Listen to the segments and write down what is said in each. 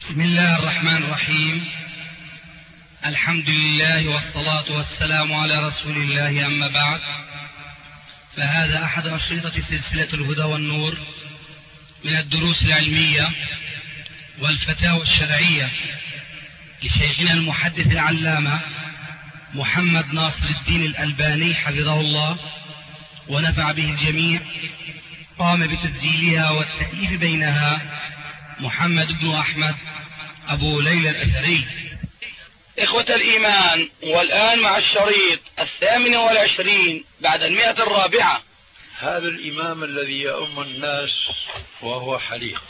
بسم الله الرحمن الرحيم. الحمد لله والصلاة والسلام على رسول الله، أما بعد، فهذا أحد أشرطة سلسلة الهدى والنور من الدروس العلمية والفتاوى الشرعية لشيخنا المحدث العلامة محمد ناصر الدين الألباني حفظه الله ونفع به الجميع. قام بتسجيلها والتأليف بينها محمد بن أحمد أبو ليلى الأثري. إخوة الإيمان، والآن مع الشريط 28 بعد 104. هذا الإمام الذي يؤم الناس وهو حليق،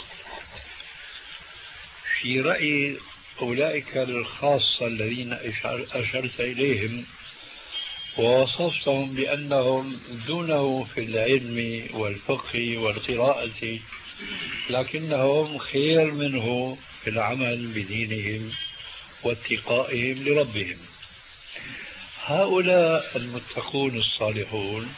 في رأي أولئك الخاصة الذين أشرت إليهم ووصفتهم بأنهم دونه في العلم والفقه والقراءة، لكنهم خير منه في العمل بدينهم واتقائهم لربهم. هؤلاء المتقون الصالحون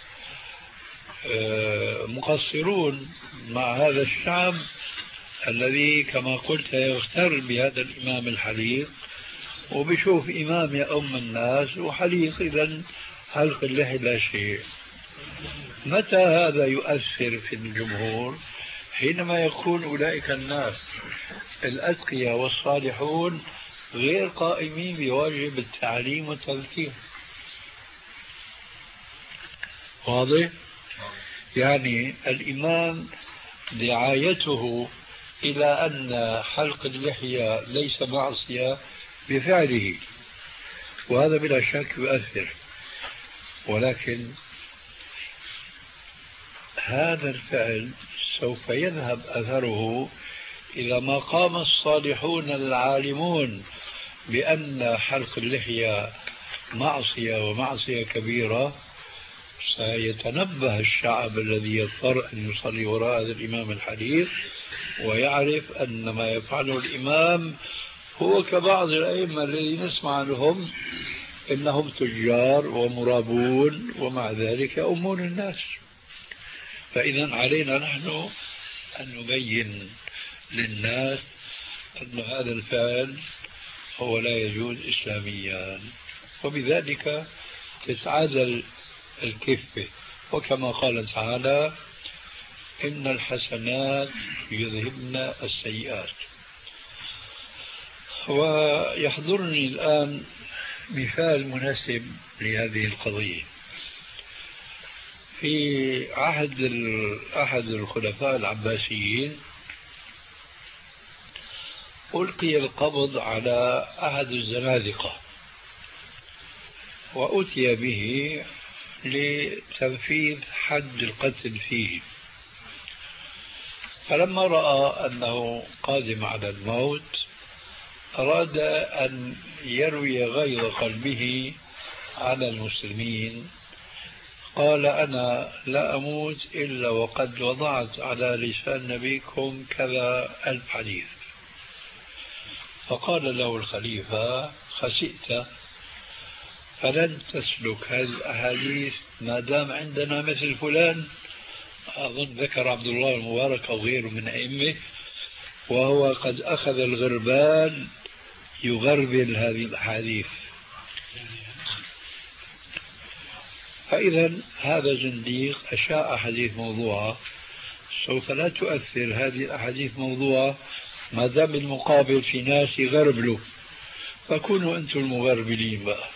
مقصرون مع هذا الشعب الذي كما قلت يغتر بهذا الإمام الحليق، وبشوف إمام يؤم الناس وحليق، إذن حلق اللحية لا شيء. متى هذا يؤثر في الجمهور؟ حينما يكون أولئك الناس الأتقياء والصالحون غير قائمين بواجب التعليم والتذكير. واضح؟ يعني الإمام دعايته إلى أن حلق اللحية ليس معصية بفعله، وهذا بلا شك يؤثر، ولكن هذا الفعل سوف يذهب أثره إلى ما قام الصالحون العالمون بأن حلق اللحية معصية ومعصية كبيرة. سيتنبه الشعب الذي يضطر أن يصلي وراء هذا الإمام الحليق ويعرف أن ما يفعله الإمام هو كبعض الأئمة الذين نسمع عنهم إنهم تجار ومرابون ومع ذلك يؤمون الناس. فإذا علينا نحن أن نبين للناس أن هذا الفعل هو لا يجوز إسلاميا، وبذلك تتعادل الكفة. وكما قال تعالى: إن الحسنات يذهبن السيئات. ويحضرني الآن مثال مناسب لهذه القضية. في عهد أحد الخلفاء العباسيين ألقي القبض على أحد الزنادقة وأتي به لتنفيذ حد القتل فيه، فلما رأى أنه قادم على الموت أراد أن يروي غيظ قلبه على المسلمين. قال: أنا لا أموت إلا وقد وضعت على لسان نبيكم كذا 1000 حديث. فقال له الخليفة: خسئت، فلن تسلك هذه الأحاديث ما دام عندنا مثل فلان. أظن ذكر عبد الله المبارك أو غيره من أئمة، وهو قد أخذ الغربال يغربل هذه الأحاديث. فإذا هذا زنديق أشاع حديث موضوعة، سوف لا تؤثر هذه الأحاديث موضوعة ما دام المقابل في ناس يغربلوا، فكونوا أنتم المغربلين بقى.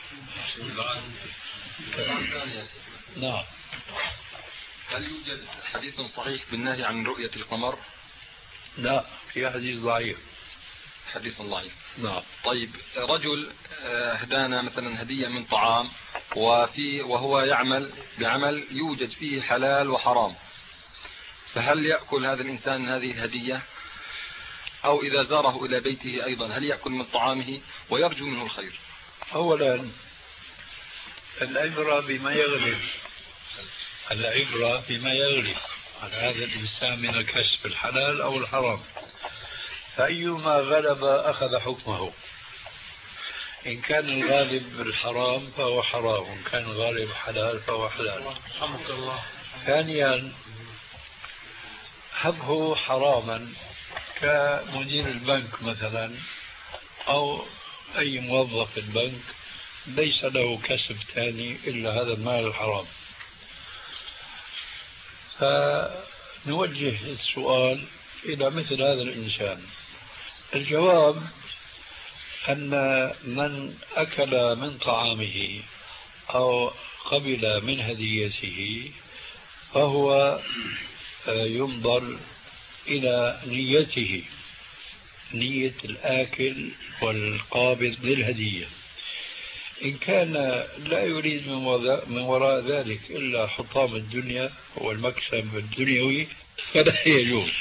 نعم. هل يوجد حديث صحيح بالنهي عن رؤية القمر؟ لا، في حديث ضعيف. حديث ضعيف. نعم. طيب، رجل اهدانا مثلا هدية من طعام وهو يعمل بعمل يوجد فيه حلال وحرام، فهل يأكل هذا الإنسان هذه الهدية؟ أو إذا زاره إلى بيته أيضا هل يأكل من طعامه ويرجو منه الخير؟ أولا العبرة بما يغلب، العبرة بما يغلب على هذا الإنسان من الكسب الحلال أو الحرام، فأيما غلب أخذ حكمه. إن كان الغالب الحرام فهو حرام، وإن كان الغالب حلال فهو حلال. رحمك الله. ثانيا، حبه حراما كمدير البنك مثلا أو أي موظف في البنك ليس له كسب ثاني إلا هذا المال الحرام. فنوجه السؤال إلى مثل هذا الإنسان. الجواب أن من أكل من طعامه أو قبل من هديته فهو ينظر إلى نيته، نية الآكل والقابض للهدية. إن كان لا يريد من وراء ذلك إلا حطام الدنيا والمكسب الدنيوي فلا يجوز.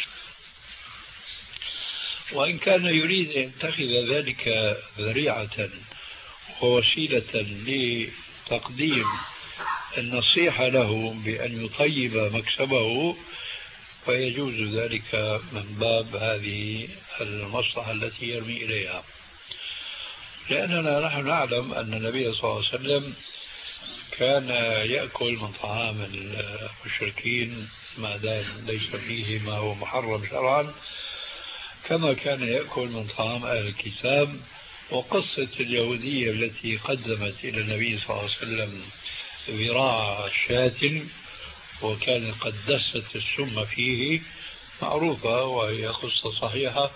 وإن كان يريد أن يتخذ ذلك ذريعة ووسيلة لتقديم النصيحة له بأن يطيب مكسبه فيجوز ذلك من باب هذه المصلحة التي يرمي إليها. لأننا نحن نعلم أن النبي صلى الله عليه وسلم كان يأكل من طعام المشركين ما دام ليس فيه ما هو محرم شرعا، كما كان يأكل من طعام أهل الكتاب. وقصة اليهودية التي قدمت إلى النبي صلى الله عليه وسلم ذراع شاة وكان قد دست السم فيه معروفة وهي قصة صحيحة.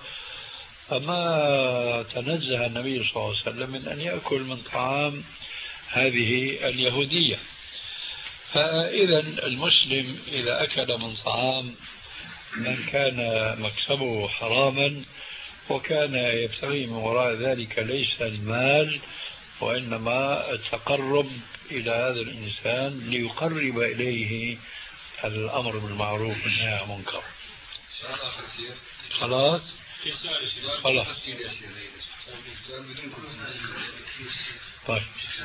فما تنزه النبي صلى الله عليه وسلم من أن يأكل من طعام هذه اليهودية. فإذا المسلم إذا أكل من طعام من كان مكسبه حراما وكان يبتغي من وراء ذلك ليس المال وإنما التقرب إلى هذا الإنسان ليقرب إليه الأمر بالمعروف والنهي عن المنكر. خلاص خلاص طيب.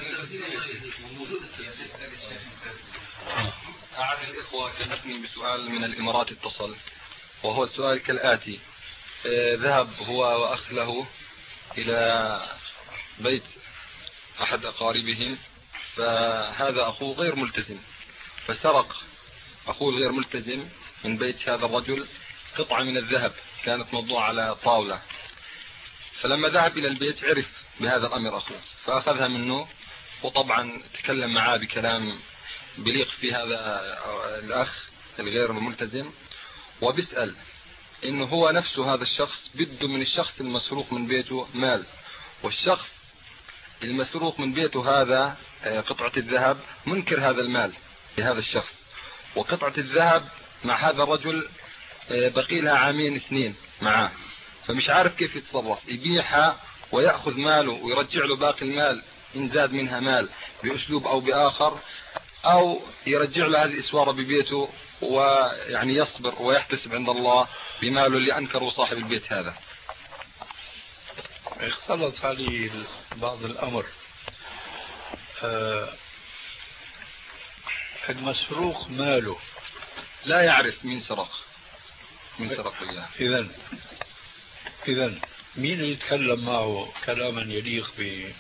أحد الإخوة كلمني بسؤال من الإمارات اتصل، وهو السؤال كالآتي: ذهب هو وأخ له إلى بيت أحد أقاربهم، فهذا أخوه غير ملتزم، فسرق أخوه الغير ملتزم من بيت هذا الرجل قطعة من الذهب كانت موضوعة على طاولة. فلما ذهب إلى البيت عرف بهذا الأمر أخوه، فأخذها منه، وطبعا تكلم معاه بكلام بليق في هذا الأخ الغير الملتزم، وبيسأل إنه هو نفسه هذا الشخص بده من الشخص المسروق من بيته مال، والشخص المسروق من بيته هذا قطعة الذهب منكر هذا المال لهذا الشخص، وقطعة الذهب مع هذا الرجل بقي لها 2 عام معاه، فمش عارف كيف يتصرف، يبيعها ويأخذ ماله ويرجع له باقي المال إن زاد منها مال بأسلوب أو بآخر، أو يرجع له هذه الإسوارة ببيته ويعني يصبر ويحتسب عند الله بماله اللي أنكره صاحب البيت هذا. اختلط عليه بعض الأمر. المسروق ماله لا يعرف مين سرق إياه. إذن مين يتكلم معه كلاما يليق ب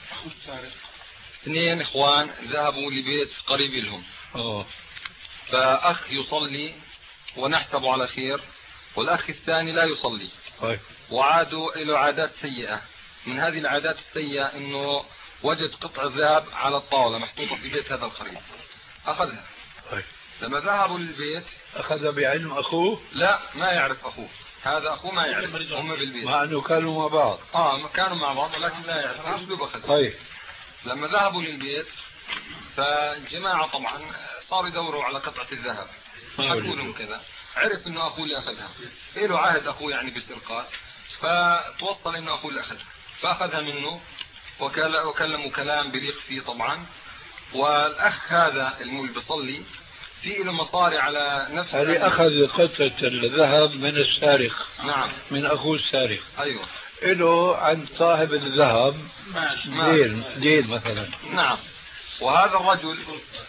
2 إخوان ذهبوا لبيت قريب لهم، فأخ يصلي ونحسب على خير، والأخ الثاني لا يصلي، وعادوا إلى عادات سيئة. من هذه العادات السيئة أنه وجد قطع ذهب على الطاولة محطوطة في بيت هذا القريب، أخذها. لما ذهبوا للبيت أخذ بعلم أخوه؟ لا، ما يعرف أخوه، هذا أخوه ما يعرف، هم بالبيت مع أنه كانوا مع بعض. كانوا مع بعض ولكن لا يعرف أسلوب أخذ. لما ذهبوا للبيت فالجماعة طبعا صاروا يدوروا على قطعة الذهب، حكوا لهم كذا، عرف انه اخوه اللي اخذها، له عهد اخوه يعني بسرقات، فتوصل انه اخوه اللي اخذها، فاخذها منه وكلموا كلام بليق فيه طبعا. والاخ هذا اللي بيصلي في له مصاري على نفس هذه اخذ قطعة الذهب من السارق. نعم، من اخوه السارق. ايوه، له عند صاحب الذهب دين مثلا. نعم، وهذا الرجل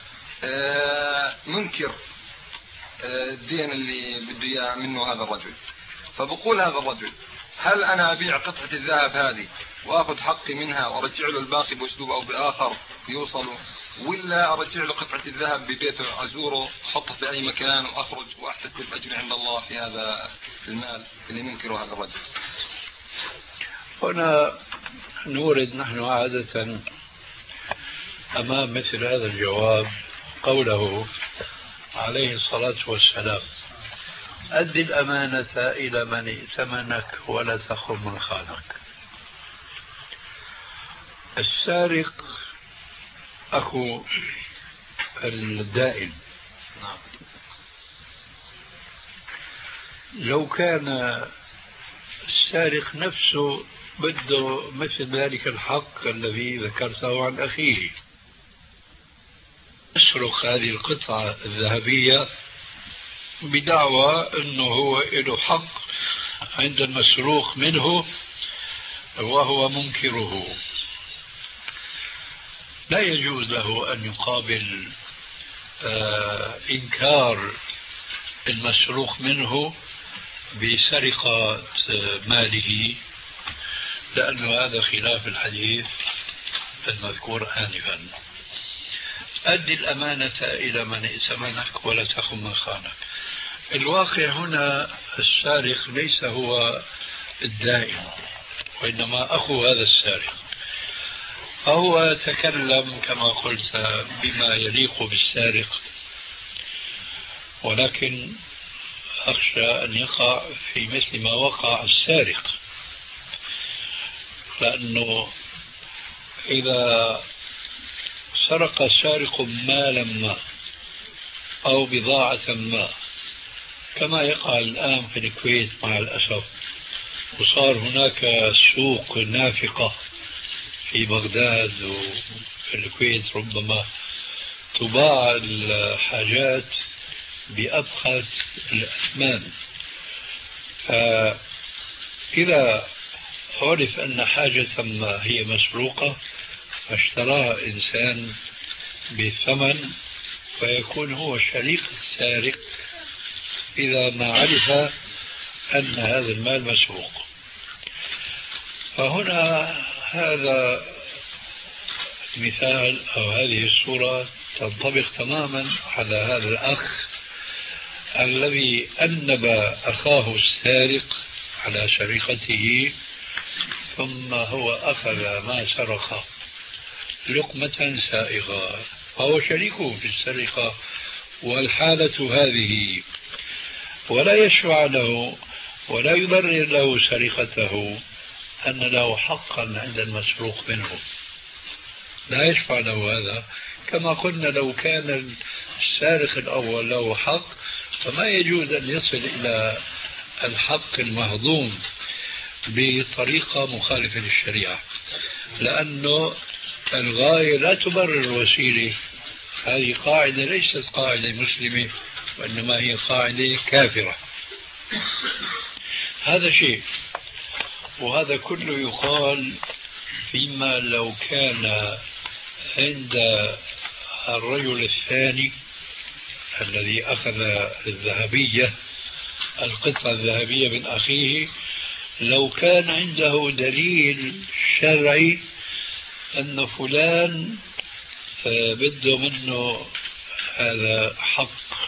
منكر الدين اللي بده اياه منه هذا الرجل. فبقول هذا الرجل: هل انا ابيع قطعة الذهب هذه واخذ حقي منها وارجع له الباقي باسلوب او باخر يوصلوا، ولا أرجع له قطعة الذهب ببيته أزوره أحطه في أي مكان وأخرج وأحتسب أجر عند الله في هذا المال اللي منكره هذا الرجل؟ هنا نورد نحن عادة أمام مثل هذا الجواب قوله عليه الصلاة والسلام: أد الأمانة إلى من ائتمنك ولا تخن من خانك. السارق أخو الدائن، لو كان السارق نفسه بده مثل ذلك الحق الذي ذكرته عن أخيه، يسرق هذه القطعة الذهبية بدعوى أنه هو له حق عند المسروق منه وهو منكره، لا يجوز له أن يقابل إنكار المسروق منه بسرقة ماله، لأن هذا خلاف الحديث المذكور آنفا. أدي الأمانة إلى من ائتمنك ولا تخن من خانك. الواقع هنا السارق ليس هو الدائن، وإنما أخو هذا السارق، فهو تكلم كما قلت بما يليق بالسارق، ولكن أخشى أن يقع في مثل ما وقع السارق، لأنه إذا سرق السارق مالا ما أو بضاعة ما كما يقع الآن في الكويت مع الأسف، وصار هناك سوق نافقة في بغداد وفي الكويت، ربما تباع الحاجات بأبخس الأثمان، فإذا عرف أن حاجة ما هي مسروقة فاشتراها إنسان بثمن، فيكون هو شريك السارق إذا ما عرف أن هذا المال مسروق. فهنا هذا المثال أو هذه الصورة تنطبق تماما على هذا الأخ الذي أنب أخاه السارق على سرقته، ثم هو أخذ ما سرق لقمة سائغة، فهو شريكه في السرقة والحالة هذه، ولا يشفع له ولا يبرر له سرقته أن له حقا عند المسروق منه، لا يشفع له هذا. كما قلنا لو كان السارق الأول له حق فما يجوز أن يصل إلى الحق المهضوم بطريقة مخالفة للشريعة، لأنه الغاية لا تبرر الوسيلة. هذه قاعدة ليست قاعدة مسلمة، وإنما هي قاعدة كافرة. هذا شيء، وهذا كله يقال فيما لو كان عند الرجل الثاني الذي أخذ الذهبية القطعة الذهبية من أخيه، لو كان عنده دليل شرعي أن فلان بده منه هذا حق،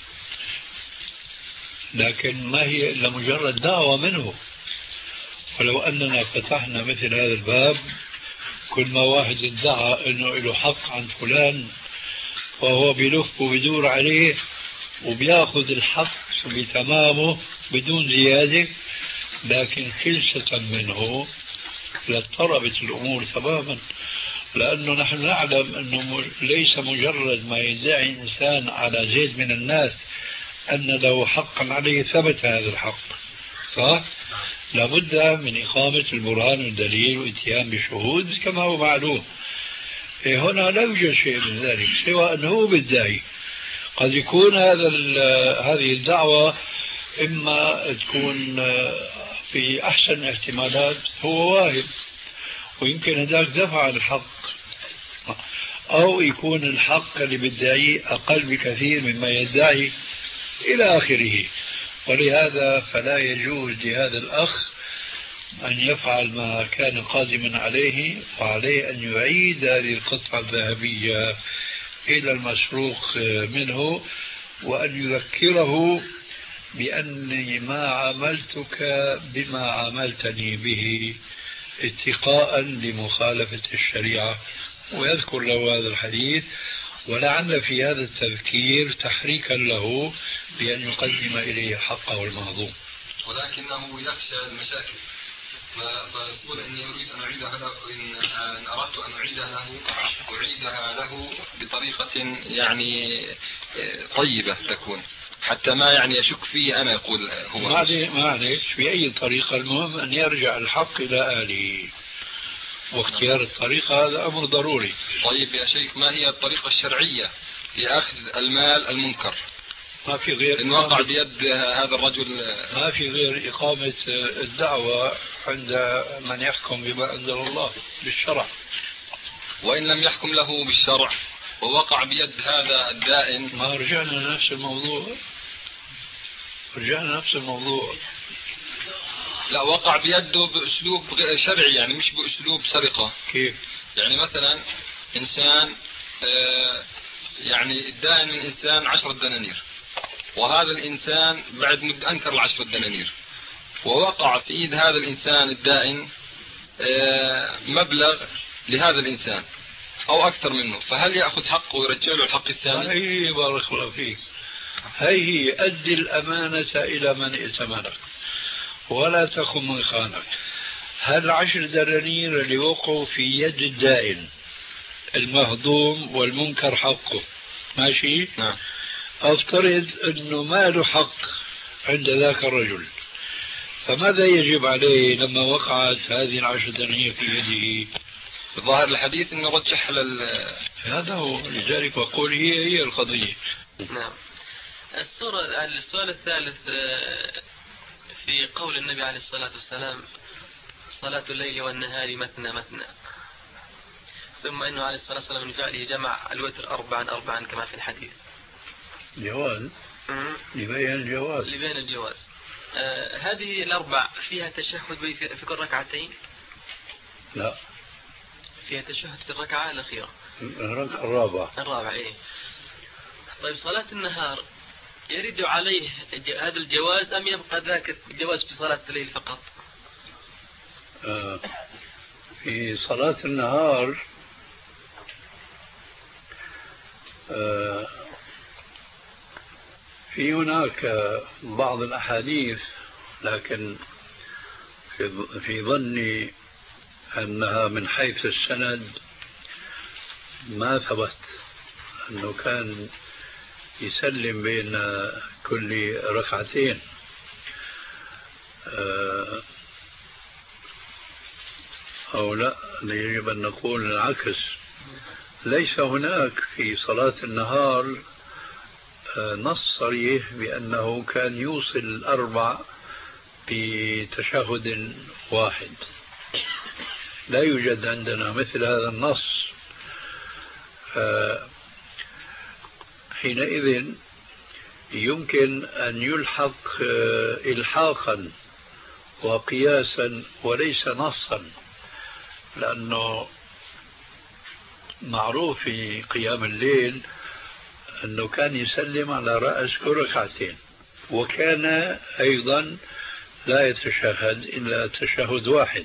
لكن ما هي إلا مجرد دعوة منه. ولو أننا فتحنا مثل هذا الباب، كل ما واحد ادعى أنه له حق عن فلان وهو بيلف وبيدور عليه وبياخذ الحق بتمامه بدون زيادة، لكن خلسة منه لاضطربت الأمور تماما، لأنه نحن نعلم أنه ليس مجرد ما يدعي إنسان على زيد من الناس أن له حقا عليه ثبت هذا الحق، صح؟ لابد من إقامة البرهان والدليل وإتيان بشهود كما هو معلوم. هنا لا يوجد شيء من ذلك سوى أنه بالداعي. قد يكون هذه الدعوة إما تكون في أحسن الاحتمالات هو واهب ويمكن هذاك دفع الحق، أو يكون الحق اللي بالداعي أقل بكثير مما يدعي إلى آخره. ولهذا فلا يجوز لهذا الأخ أن يفعل ما كان قادما عليه، وعليه أن يعيد هذه القطعة الذهبية إلى المسروق منه، وأن يذكره بأني ما عاملتك بما عاملتني به اتقاء لمخالفة الشريعة، ويذكر له هذا الحديث، ولعل في هذا التذكير تحريكا له بأن يقدم إليه حقه المهضوم. ولكنه يخشى المشاكل، فيقول إني أريد أن أعيدها له، إن أردت أن أعيدها له بطريقة يعني طيبة تكون، حتى ما يعني يشك فيه أنا. يقول هو معلش بأي طريقة، المهم أن يرجع الحق إلى آله، واختيار الطريقة هذا أمر ضروري. طيب يا شيخ، ما هي الطريقة الشرعية في أخذ المال المنكر؟ ما في غير إن وقع بيد هذا الرجل، ما في غير إقامة الدعوة عند من يحكم بما أنزل الله بالشرع. وإن لم يحكم له بالشرع ووقع بيد هذا الدائن، ما رجعنا لنفس الموضوع. لا، وقع بيده بأسلوب غير شرعي، يعني مش بأسلوب سرقة. كيف؟ يعني مثلا إنسان يعني الدائن من إنسان 10 دنانير، وهذا الإنسان بعد مدة أنكر 10 دنانير، ووقع في إيد هذا الإنسان الدائن مبلغ لهذا الإنسان أو أكثر منه، فهل يأخذ حقه ويرجع له الحق الثاني؟ هي بارك الله فيك، هي أدي الأمانة إلى من ائتمنك ولا تخن من خانك. هل 10 دنانير اللي وقعوا في يد الدائن المهضوم والمنكر حقه، ماشي؟ نعم. أفترض أنه ما له حق عند ذاك الرجل، فماذا يجب عليه لما وقعت هذه 10 دنانير في يده؟ ظاهر الحديث أنه رجح هذا هو، لذلك أقول هي القضية. نعم. السؤال الثالث في قول النبي عليه الصلاة والسلام: صلاة الليل والنهار مثنى مثنى، ثم أنه عليه الصلاة والسلام من فعله جمع الوتر 4 كما في الحديث. جواز، لبين الجواز. هذه الأربع فيها تشهد في كل ركعتين؟ لا، فيها تشهد في الركعة الأخيرة، الرابعة. إيه. طيب صلاة النهار يرد عليه هذا الجواز أم يبقى ذاك الجواز في صلاة الليل فقط؟ في صلاة النهار في هناك بعض الأحاديث، لكن في ظني أنها من حيث السند ما ثبت أنه كان يسلم بين كل ركعتين. أو لا، يجب أن نقول العكس، ليس هناك في صلاة النهار نص صريح بأنه كان يوصل الأربع بتشهد واحد، لا يوجد عندنا مثل هذا النص. حينئذ يمكن أن يلحق إلحاقا وقياسا وليس نصا، لأنه معروف في قيام الليل أنه كان يسلم على رأس كل ركعتين، وكان أيضا لا يتشهد إلا تشهد واحد.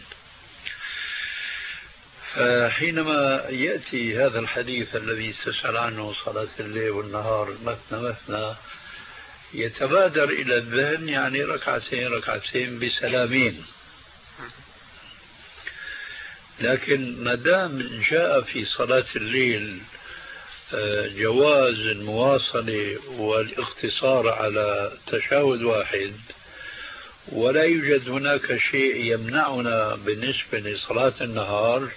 فحينما يأتي هذا الحديث الذي تسأل عنه صلاة الليل والنهار مثنى مثنى، يتبادر إلى الذهن يعني ركعتين بسلامين. لكن ما دام جاء في صلاة الليل جواز المواصلة والاقتصار على تشهد واحد، ولا يوجد هناك شيء يمنعنا بالنسبة لصلاة النهار،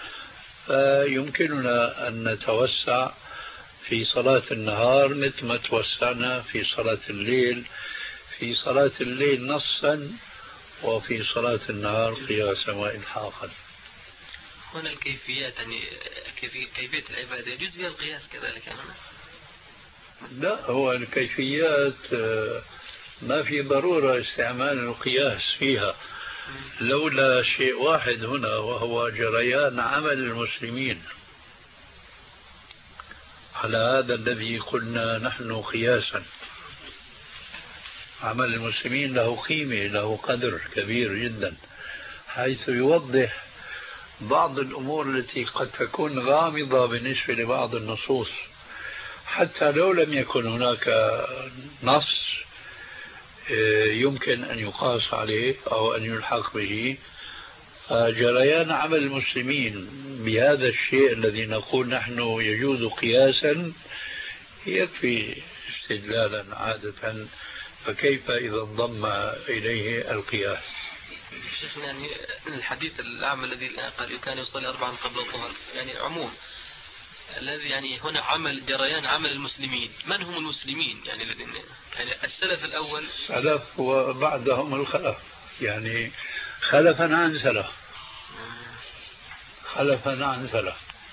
فيمكننا أن نتوسع في صلاة النهار مثل ما توسعنا في صلاة الليل، في صلاة الليل نصا وفي صلاة النهار قياسا وإلحاقا. هنا الكيفيات، يعني كيفية العبادة يجوز فيها القياس كذلك هنا؟ لا، هو الكيفيات ما في ضرورة استعمال القياس فيها، لولا شيء واحد هنا، وهو جريان عمل المسلمين على هذا الذي قلنا نحن قياسا. عمل المسلمين له قيمة، له قدر كبير جدا، حيث يوضح بعض الأمور التي قد تكون غامضة بالنسبة لبعض النصوص، حتى لو لم يكن هناك نص يمكن أن يقاس عليه أو أن يلحق به. جريان عمل المسلمين بهذا الشيء الذي نقول نحن يجوز قياسا يكفي استدلالا عادة، فكيف إذا انضم إليه القياس؟ شيخنا، يعني الحديث الأعمى الذي قال كان يصلي 4 قبل الظهر، يعني عموم الذي يعني هنا عمل جريان عمل المسلمين، من هم المسلمين؟ يعني الذين يعني السلف الأول، سلف وبعدهم الخلف، يعني خلفا عن سلف، خلفا عن سلف.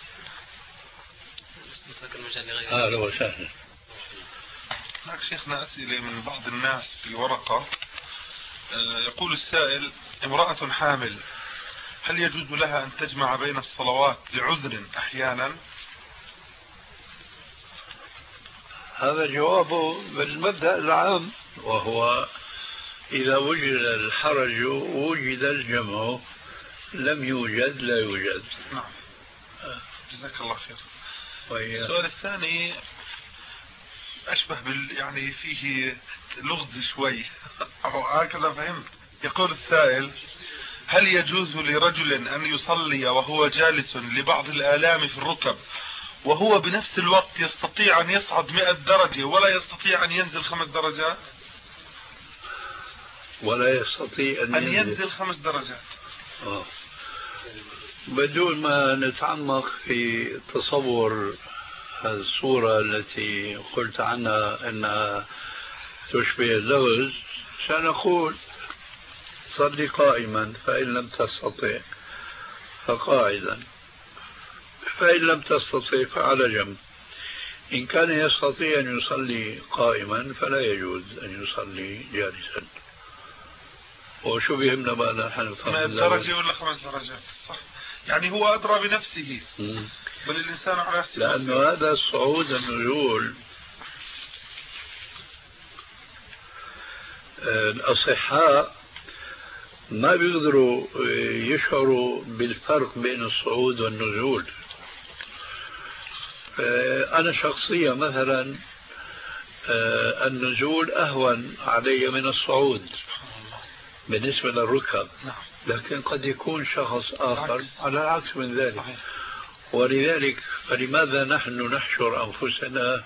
أهلا وسهلا. هناك شيخنا أسئلة من بعض الناس في ورقة. يقول السائل: امرأة حامل هل يجوز لها أن تجمع بين الصلوات لعذر أحيانا؟ هذا جوابه بالمبدأ العام، وهو إذا وجد الحرج وجد الجمع، لم يوجد لا يوجد. نعم، جزاك الله خير. السؤال الثاني أشبه يعني فيه لغز شوي أو هكذا فهمت. يقول السائل: هل يجوز لرجل أن يصلي وهو جالس لبعض الآلام في الركب، وهو بنفس الوقت يستطيع أن يصعد 100 درجة ولا يستطيع أن ينزل 5 درجات؟ ولا يستطيع أن ينزل 5 درجات. بدون ما نتعمق في تصور الصورة التي قلت عنها أنها تشبه اللغز، سنقول صلي قائما، فإن لم تستطع فقاعدا، فإن لم تستطع فعلى جنب. إن كان يستطيع أن يصلي قائما فلا يجوز أن يصلي جالسا. وشو بيهمنا بقى نحن 100 درجة ولا 5 درجات؟ صح، يعني هو أدرى بنفسه. بل الإنسان على نفسه، لأنه هذا الصعود النزول الأصحاء ما بيقدروا يشعروا بالفرق بين الصعود والنزول. أنا شخصيا مثلا النزول أهون علي من الصعود بالنسبة للركب، لكن قد يكون شخص آخر على العكس من ذلك. ولذلك فلماذا نحن نحشر أنفسنا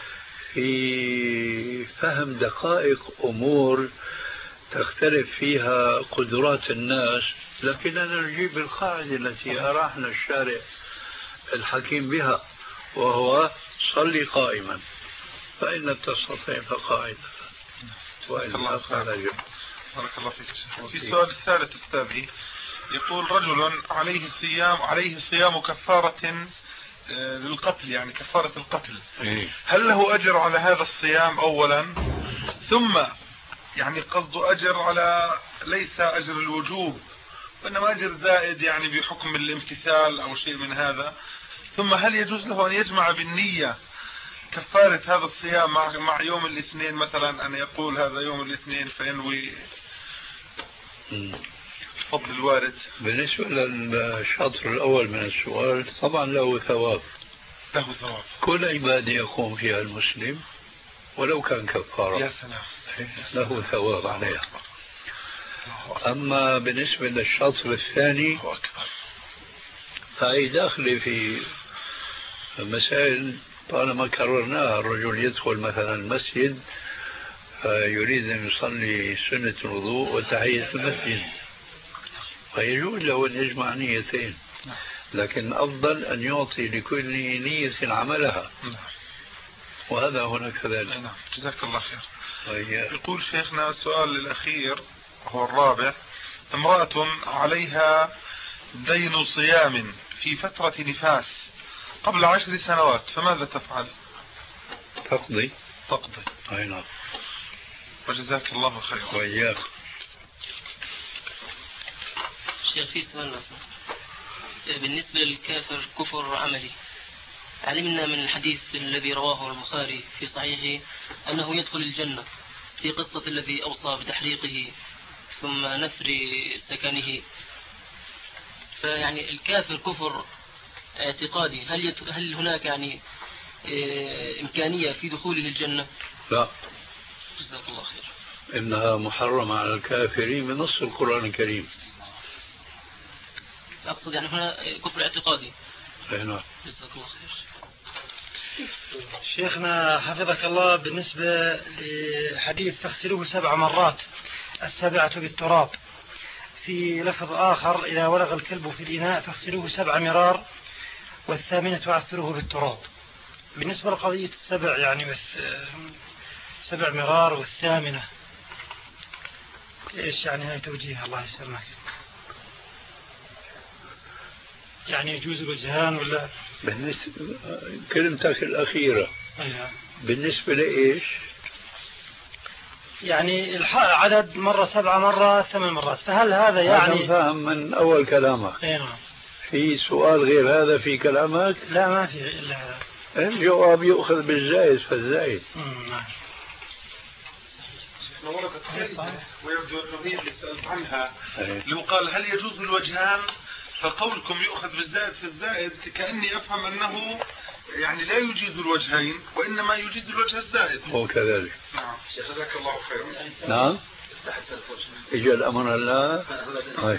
في فهم دقائق أمور تختلف فيها قدرات الناس، لكننا نجيب القاعدة التي أراحنا الشارع الحكيم بها، وهو صلي قائما، فإن لم تستطيع فقاعدا، وإلا فعلى جنب. بارك الله فيك. في السؤال الثالث أستاذي، يقول: رجل عليه صيام كفارة للقتل، يعني كفارة القتل، هل له أجر على هذا الصيام أولا؟ ثم يعني قصده أجر على ليس أجر الوجوب، وإنما أجر زائد يعني بحكم الامتثال أو شيء من هذا. ثم هل يجوز له أن يجمع بالنية كفارة هذا الصيام مع يوم الاثنين مثلا، أن يقول هذا يوم الاثنين فينوي فضل الوارد؟ بالنسبة للشطر الأول من السؤال، طبعا له ثواب، له ثواب كل عبادة يقوم فيها المسلم ولو كان كفارة، يا سلام، له ثواب عليها. أما بالنسبة للشطر الثاني فهي داخلة في مسائل طالما كررناها. الرجل يدخل مثلا المسجد فيريد أن يصلي سنة الوضوء وتحية المسجد، فيجوز له أن يجمع نيتين، لكن أفضل أن يعطي لكل نية عملها، وهذا هنا كذلك. نعم، جزاك الله خير. يقول شيخنا السؤال الأخير هو الرابع: امرأة عليها دين صيام في فترة نفاس قبل 10 سنوات، فماذا تفعل؟ تقضي. أي نعم. وجزاك الله خير. وإياك. شيخ في سؤال نصر. بالنسبة للكافر كفر عملي، علمنا من الحديث الذي رواه البخاري في صحيحه أنه يدخل الجنة في قصة الذي أوصى بتحريقه ثم نثر سكنه. فيعني الكافر كفر اعتقادي، هل هناك يعني إمكانية في دخوله الجنة؟ لا، جزاك الله خير. إنها محرمة على الكافرين بنص القرآن الكريم. أقصد يعني هنا كفر اعتقادي. نعم. جزاك الله خير. شيخنا حفظك الله، بالنسبة لحديث فاغسلوه 7 مرات، 7 بالتراب، في لفظ آخر إذا ولغ الكلب في الإناء فاغسلوه 7 مرار وال8 عثروه بالتراب. بالنسبة لقضية 7 يعني 7 مرار وال8، إيش يعني هاي توجيه؟ الله يسلمك، يعني يجوز الوجهان ولا؟ بالنسبة كلمتك الأخيرة أيها. بالنسبة لإيش؟ يعني عدد مرة 7 مرة 8 مرات، فهل هذا يعني؟ أنا فاهم من أول كلامك. نعم. في سؤال غير هذا في كلامك؟ لا ما في إلا هذا. الجواب يؤخذ بالزائد فالزائد. نعم. ويرجو القضية اللي سألت عنها لو قال هل يجوز الوجهان، فقولكم يؤخذ بالزائد فالزائد كأني أفهم أنه يعني لا يجيد الوجهين وإنما يجيد الوجه الزائد. هو كذلك. نعم. جزاك الله خيرا. نعم. إجا الأمر هلا. طيب.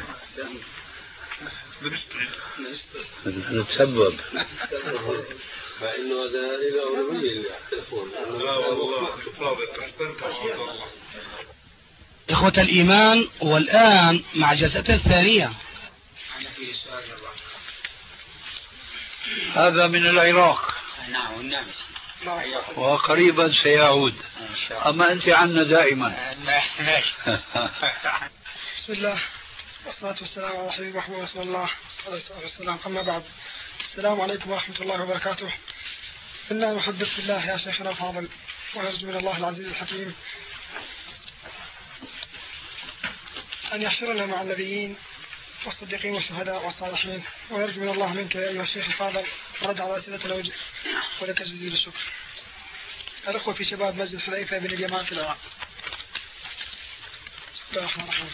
نتسبب. مع إنه هذا إلى أولوية اللي يحتفون. لا والله صادق، أحسنت والله. إخوة الإيمان، والآن مع جلسة الثانية. هذا من العراق. نعم. وقريبا سيعود. أما أنت عنا دائما. بسم الله والصلاة والسلام على حبيب محمد رسول الله عليه الصلاة والسلام. أما بعد، السلام عليكم ورحمة الله وبركاته. إنا نحبك في الله يا شيخنا الفاضل، ونرجو من الله العزيز الحكيم أن يحشرنا مع النبيين والصديقين والشهداء والصالحين، ونرجو من الله منك يا أيها الشيخ الفاضل الرد على أسئلة الوجه، ولك جزيل الشكر. الأخوة في شباب مسجد حذيفة بن اليمان في العراق. بسم الله الرحمن الرحيم.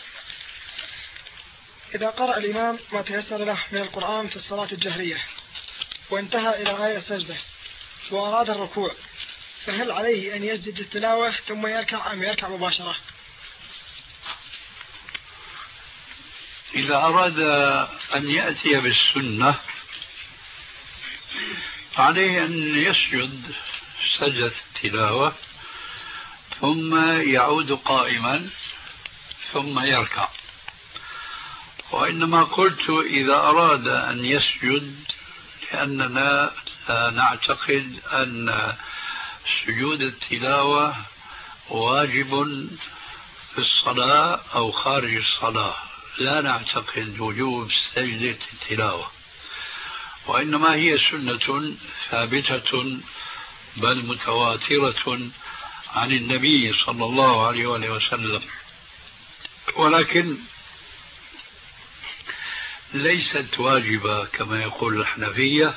إذا قرأ الإمام ما تيسر له من القرآن في الصلاة الجهرية وانتهى إلى آية السجدة وأراد الركوع، فهل عليه أن يسجد التلاوة ثم يركع أم يركع مباشرة؟ إذا أراد أن يأتي بالسنة عليه أن يسجد سجدة التلاوة ثم يعود قائما ثم يركع. وإنما قلت إذا أراد أن يسجد لأننا نعتقد أن سجود التلاوة واجب في الصلاة أو خارج الصلاة، لا نعتقد وجوب سجدة التلاوة، وإنما هي سنة ثابتة بل متواترة عن النبي صلى الله عليه وآله وسلم، ولكن ليست واجبة كما يقول الحنفية.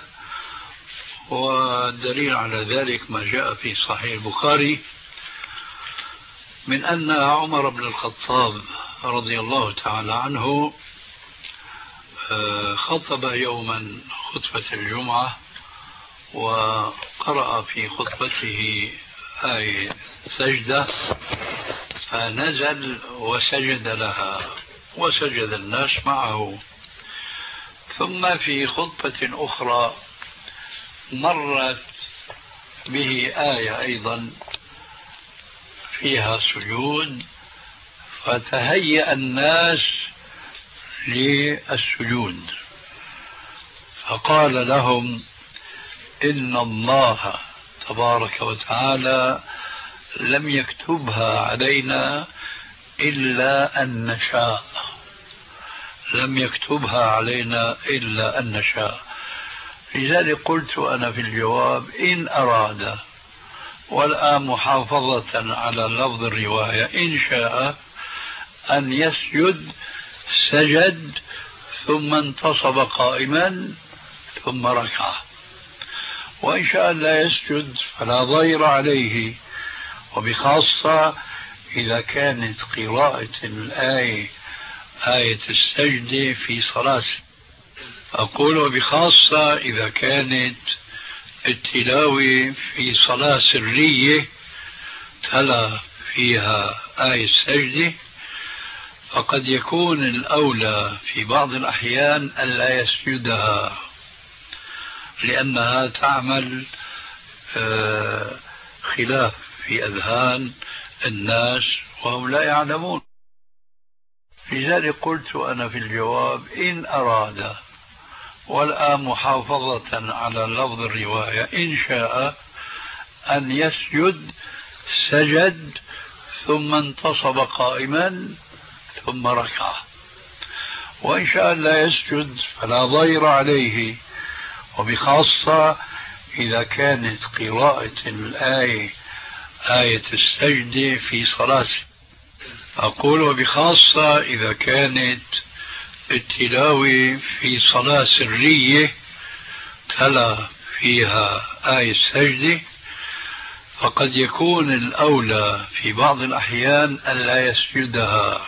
والدليل على ذلك ما جاء في صحيح البخاري من أن عمر بن الخطاب رضي الله تعالى عنه خطب يوما خطبة الجمعة وقرأ في خطبته آية سجدة فنزل وسجد لها وسجد الناس معه. ثم في خطبة أخرى مرت به آية أيضا فيها سجود فتهيأ الناس للسجود فقال لهم إن الله تبارك وتعالى لم يكتبها علينا إلا أن نشاء، لم يكتبها علينا إلا أن نشاء. لذلك قلت أنا في الجواب إن أراد، والآن محافظة على لفظ الرواية، إن شاء أن يسجد سجد ثم انتصب قائما ثم ركع. وإن شاء لا يسجد فلا ضير عليه، وبخاصة إذا كانت قراءة الآية آية السجدة في صلاة. أقول وبخاصة إذا كانت التلاوة في صلاة سرية تلا فيها آية السجدة، فقد يكون الأولى في بعض الأحيان ألا يسجدها، لأنها تعمل خلاف في أذهان الناس وهم لا يعلمون. لذلك قلت أنا في الجواب إن أراد، والآن محافظة على لفظ الرواية، إن شاء أن يسجد سجد ثم انتصب قائما ثم ركع، وإن شاء لا يسجد فلا ضير عليه، وبخاصة إذا كانت قراءة الآية آية السجدة في صلاة. أقول وبخاصة إذا كانت التلاوة في صلاة سرية تلا فيها آية السجدة، فقد يكون الأولى في بعض الأحيان ألا يسجدها،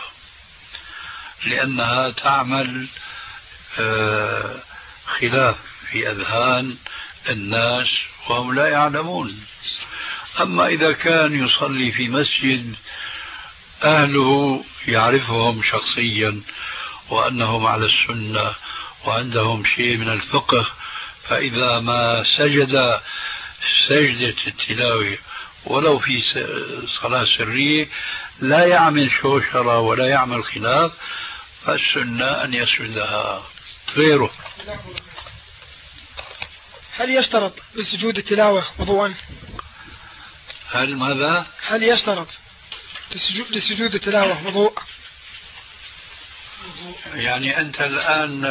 لأنها تعمل خلاف في أذهان الناس وهم لا يعلمون. أما إذا كان يصلي في مسجد أهله يعرفهم شخصيا وأنهم على السنة وعندهم شيء من الفقه، فإذا ما سجد سجدة التلاوة ولو في صلاة سرية لا يعمل شوشرة ولا يعمل خلاف، فالسنة أن يسجدها غيره. هل يشترط لسجود التلاوة وضوءا؟ هل ماذا؟ هل يشترط لسجود التلاوة وضوء؟ يعني أنت الآن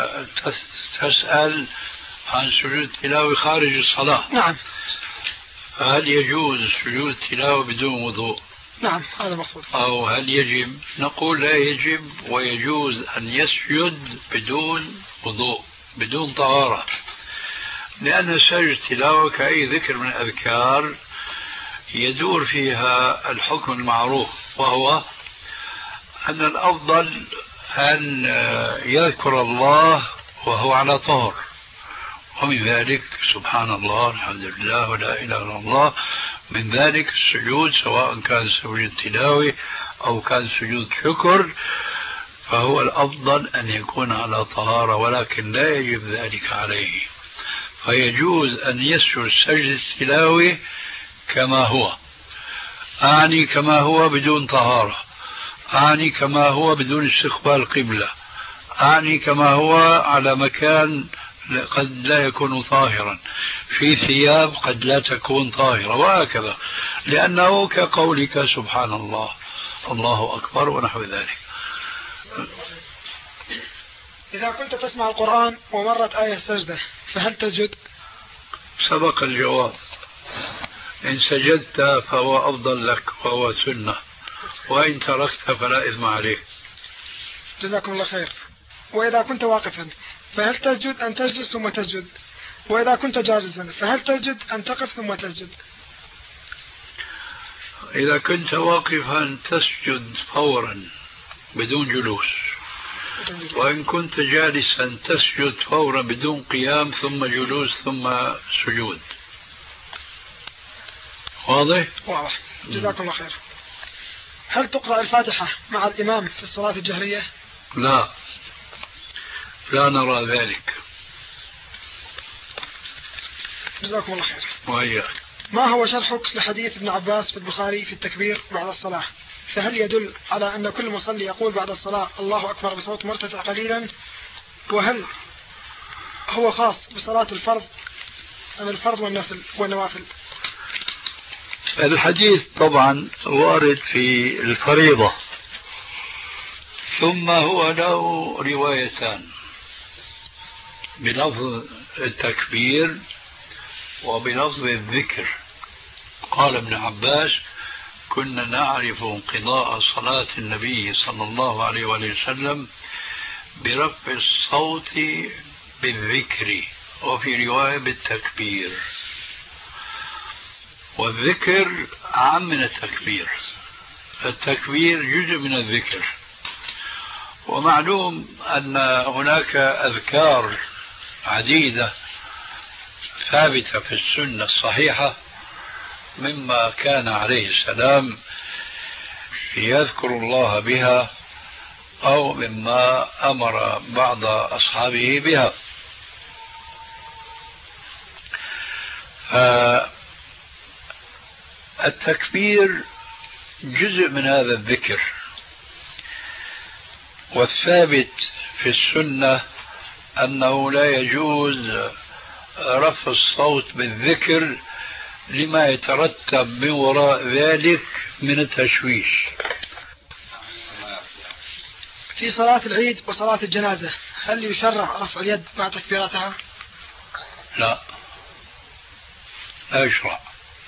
تسأل عن سجود التلاوة خارج الصلاة. نعم. هل يجوز سجود التلاوة بدون وضوء؟ نعم هذا مقصود. أو هل يجب؟ نقول لا يجب، ويجوز أن يسجد بدون وضوء بدون طهارة، لأن سجد التلاوة كأي ذكر من الأذكار يدور فيها الحكم المعروف، وهو أن الأفضل أن يذكر الله وهو على طهر، ومن ذلك سبحان الله الحمد لله ولا إله إلا الله. من ذلك السجود سواء كان سجود تلاوة أو كان سجود شكر، فهو الأفضل أن يكون على طهارة، ولكن لا يجب ذلك عليه، فيجوز أن يسجد سجد التلاوة كما هو، أعني كما هو بدون طهارة، أعني كما هو بدون استقبال قبلة، أعني كما هو على مكان قد لا يكون طاهرا، في ثياب قد لا تكون طاهرة، وهكذا، لأنه كقولك سبحان الله الله أكبر ونحو ذلك. إذا كنت تسمع القرآن ومرت آية السجدة فهل تسجد؟ سبق الجواب، إن سجدت فهو أفضل لك وهو سنة، وإن تركت فلا إثم عليك. جزاكم الله خير. وإذا كنت واقفا فهل تسجد أن تجلس ثم تسجد؟ وإذا كنت جالسا فهل تسجد أن تقف ثم تسجد؟ إذا كنت واقفا تسجد فورا بدون جلوس، وإن كنت جالسا تسجد فورا بدون قيام ثم جلوس ثم سجود. واضح؟ واضح. جزاكم الله خير. هل تقرأ الفاتحة مع الإمام في الصلاة الجهرية؟ لا، لا نرى ذلك. جزاكم الله خير. وإياك. ما هو شرحك لحديث ابن عباس في البخاري في التكبير بعد الصلاة؟ فهل يدل على أن كل مصلي يقول بعد الصلاة الله أكبر بصوت مرتفع قليلا؟ وهل هو خاص بصلاة الفرض أم الفرض والنوافل؟ الحديث طبعا وارد في الفريضة، ثم هو له روايتان بلفظ التكبير وبلفظ الذكر. قال ابن عباس: كنا نعرف انقضاء صلاة النبي صلى الله عليه وآله وسلم برفع الصوت بالذكر، وفي رواية بالتكبير، والذكر أعم من التكبير. التكبير جزء من الذكر، ومعلوم أن هناك أذكار عديدة ثابتة في السنة الصحيحة مما كان عليه السلام يذكر الله بها، أو مما أمر بعض أصحابه بها. التكبير جزء من هذا الذكر، والثابت في السنة أنه لا يجوز رفع الصوت بالذكر لما يترتب من وراء ذلك من التشويش. في صلاة العيد وصلاة الجنازة هل يشرع رفع اليد مع تكبيراتها؟ لا يشرع.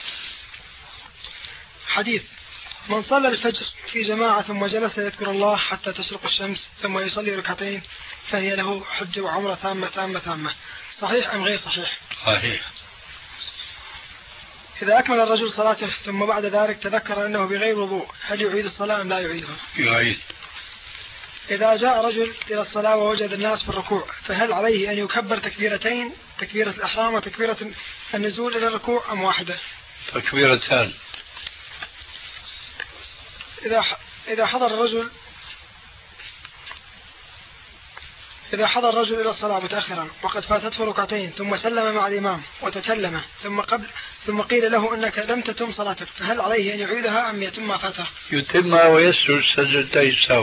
حديث: من صلى الفجر في جماعة ثم جلس يذكر الله حتى تشرق الشمس ثم يصلي ركعتين فهي له حجة وعمرة تامة، صحيح أم غير صحيح؟ صحيح. إذا أكمل الرجل صلاته ثم بعد ذلك تذكر أنه بغير وضوء هل يعيد الصلاة أم لا يعيدها؟ يعيد. إذا جاء رجل إلى الصلاة ووجد الناس في الركوع فهل عليه أن يكبر تكبيرتين، تكبيرة الإحرام وتكبيرة النزول إلى الركوع، أم واحدة؟ تكبيرتان. إذا حضر الرجل إلى الصلاة متأخرا وقد فاتته ركعتين ثم سلم مع الإمام وتكلم ثم قيل له أنك لم تتم صلاتك فهل عليه أن يعيدها أم يتم ما فاته؟ يتمها ويسجد سجدتي السهو.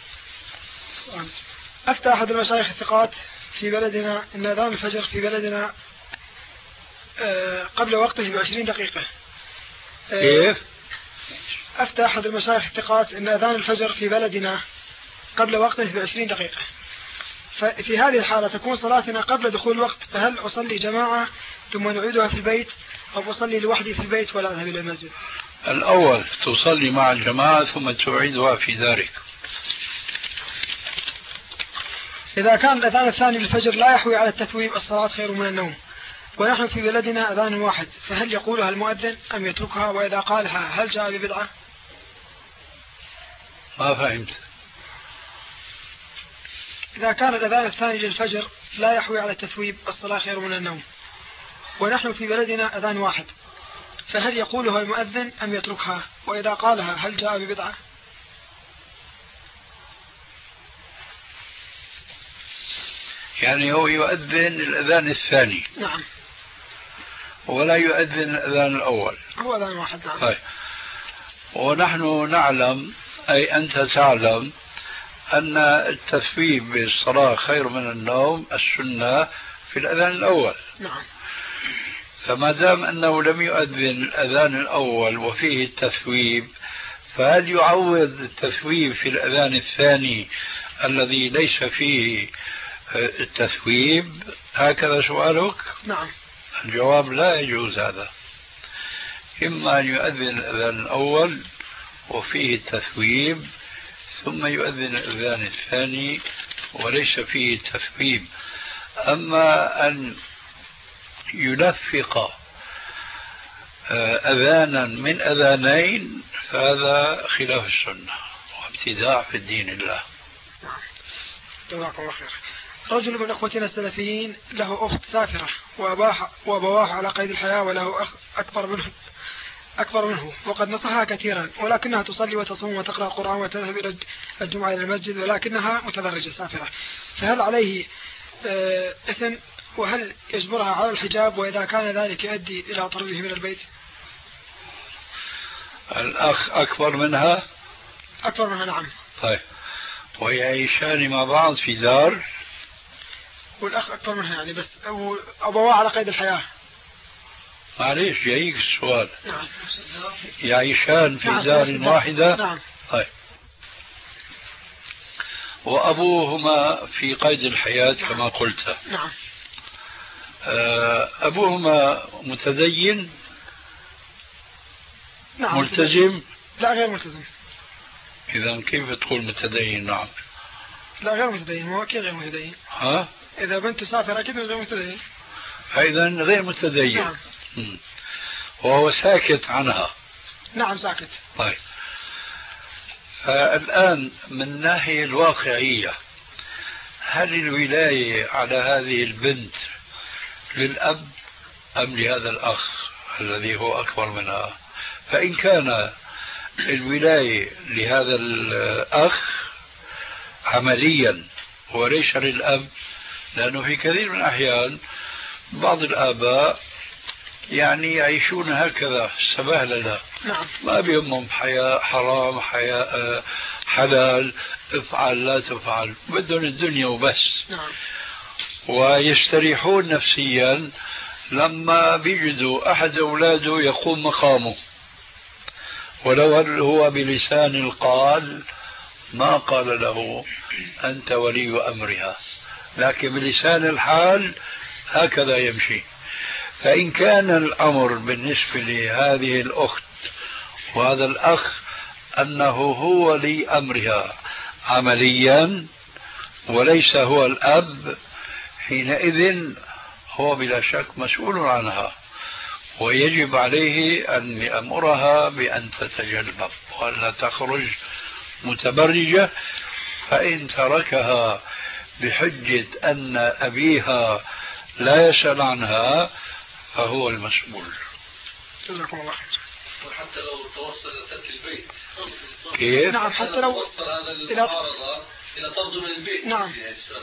أفتى أحد المشايخ الثقات في بلدنا أن أذان الفجر في بلدنا قبل وقته ب20 دقيقة. كيف؟ أفتى أحد المشايخ الثقات أن أذان الفجر في بلدنا قبل وقته ب20 دقيقة، ففي هذه الحالة تكون صلاتنا قبل دخول الوقت، فهل أصلي جماعة ثم نعيدها في البيت أو أصلي لوحدي في البيت ولا أذهب إلى المسجد؟ الأول تصلي مع الجماعة ثم تعيدها في دارك. إذا كان الأذان الثاني للفجر لا يحوي على التثويب الصلاة خير من النوم، ونحن في بلدنا أذان واحد، فهل يقولها المؤذن أم يتركها؟ وإذا قالها هل جاء ببدعة؟ ما فهمت. إذا كان الأذان الثاني للفجر لا يحوي على التثويب الصلاة خير من النوم، ونحن في بلدنا أذان واحد، فهل يقولها المؤذن أم يتركها؟ وإذا قالها هل جاء ببدعة؟ يعني هو يؤذن الأذان الثاني. نعم. ولا يؤذن الأذان الأول. هو أذان واحد. نعم. طيب. ونحن نعلم، أي أنت تعلم، أن التثويب بالصلاة خير من النوم السنة في الأذان الأول. نعم. فما دام أنه لم يؤذن الأذان الأول وفيه التثويب، فهل يعوض التثويب في الأذان الثاني الذي ليس فيه التثويب؟ هكذا سؤالك؟ نعم. الجواب: لا يجوز هذا. إما أن يؤذن الأذان الأول وفيه التثويب ثم يؤذن الأذان الثاني وليس فيه التثويب. أما أن يلفق أذانا من أذانين فهذا خلاف السنة وابتداع في الدين الله. جزاكم الله خير. رجل من أخوتنا السلفيين له أخت سافرة وأبواه على قيد الحياة وله أخ أكبر منه وقد نصحها كثيرا، ولكنها تصلي وتصوم وتقرأ القرآن وتذهب إلى الجمعة إلى المسجد، ولكنها متبرجة سافرة، فهل عليه إثم؟ وهل يجبرها على الحجاب؟ وإذا كان ذلك يؤدي إلى طرده من البيت؟ الأخ أكبر منها؟ أكبر منها. نعم. طيب. ويعيشان مع بعض في دار؟ والأخ أكبر منها يعني، بس أبواه على قيد الحياة. معليش جايك السؤال. نعم. يعيشان في دار واحدة؟ نعم. طيب. وأبوهما في قيد الحياة كما قلت. نعم. أبوهما متدين؟ نعم. ملتزم؟ لا غير ملتزم. إذا كيف تقول متدين؟ نعم. لا غير متدين، هو أكيد غير متدين. ها؟ إذا بنت تسافر أكيد غير متدين. فإذا غير متدين. نعم. وهو ساكت عنها. نعم ساكت. طيب، فالآن من الناحية الواقعية، هل الولاية على هذه البنت للأب أم لهذا الأخ الذي هو أكبر منها؟ فإن كان الولاية لهذا الأخ عمليا وليس للأب، لأنه في كثير من الأحيان بعض الآباء يعني يعيشون هكذا سبهللة، ما بيهمهم حياة حرام حياة حلال، افعل لا تفعل، بدهم الدنيا وبس. ويستريحون نفسيا لما بيجدوا أحد أولاده يقوم مقامه، ولو هو بلسان القال ما قال له أنت ولي أمرها، لكن بلسان الحال هكذا يمشي. فإن كان الأمر بالنسبة لهذه الأخت وهذا الأخ أنه هو لي أمرها عمليا وليس هو الأب، حينئذ هو بلا شك مسؤول عنها، ويجب عليه أن يأمرها بأن تتجنب وأن لا تخرج متبرجة. فإن تركها بحجة أن أبيها لا يسأل عنها فهو المسؤول. جزاكم الله خير. وحتى لو توصل ترك البيت كيف؟ نعم، حتى لو توصل هذا المعارضة إلى طرد من البيت. نعم.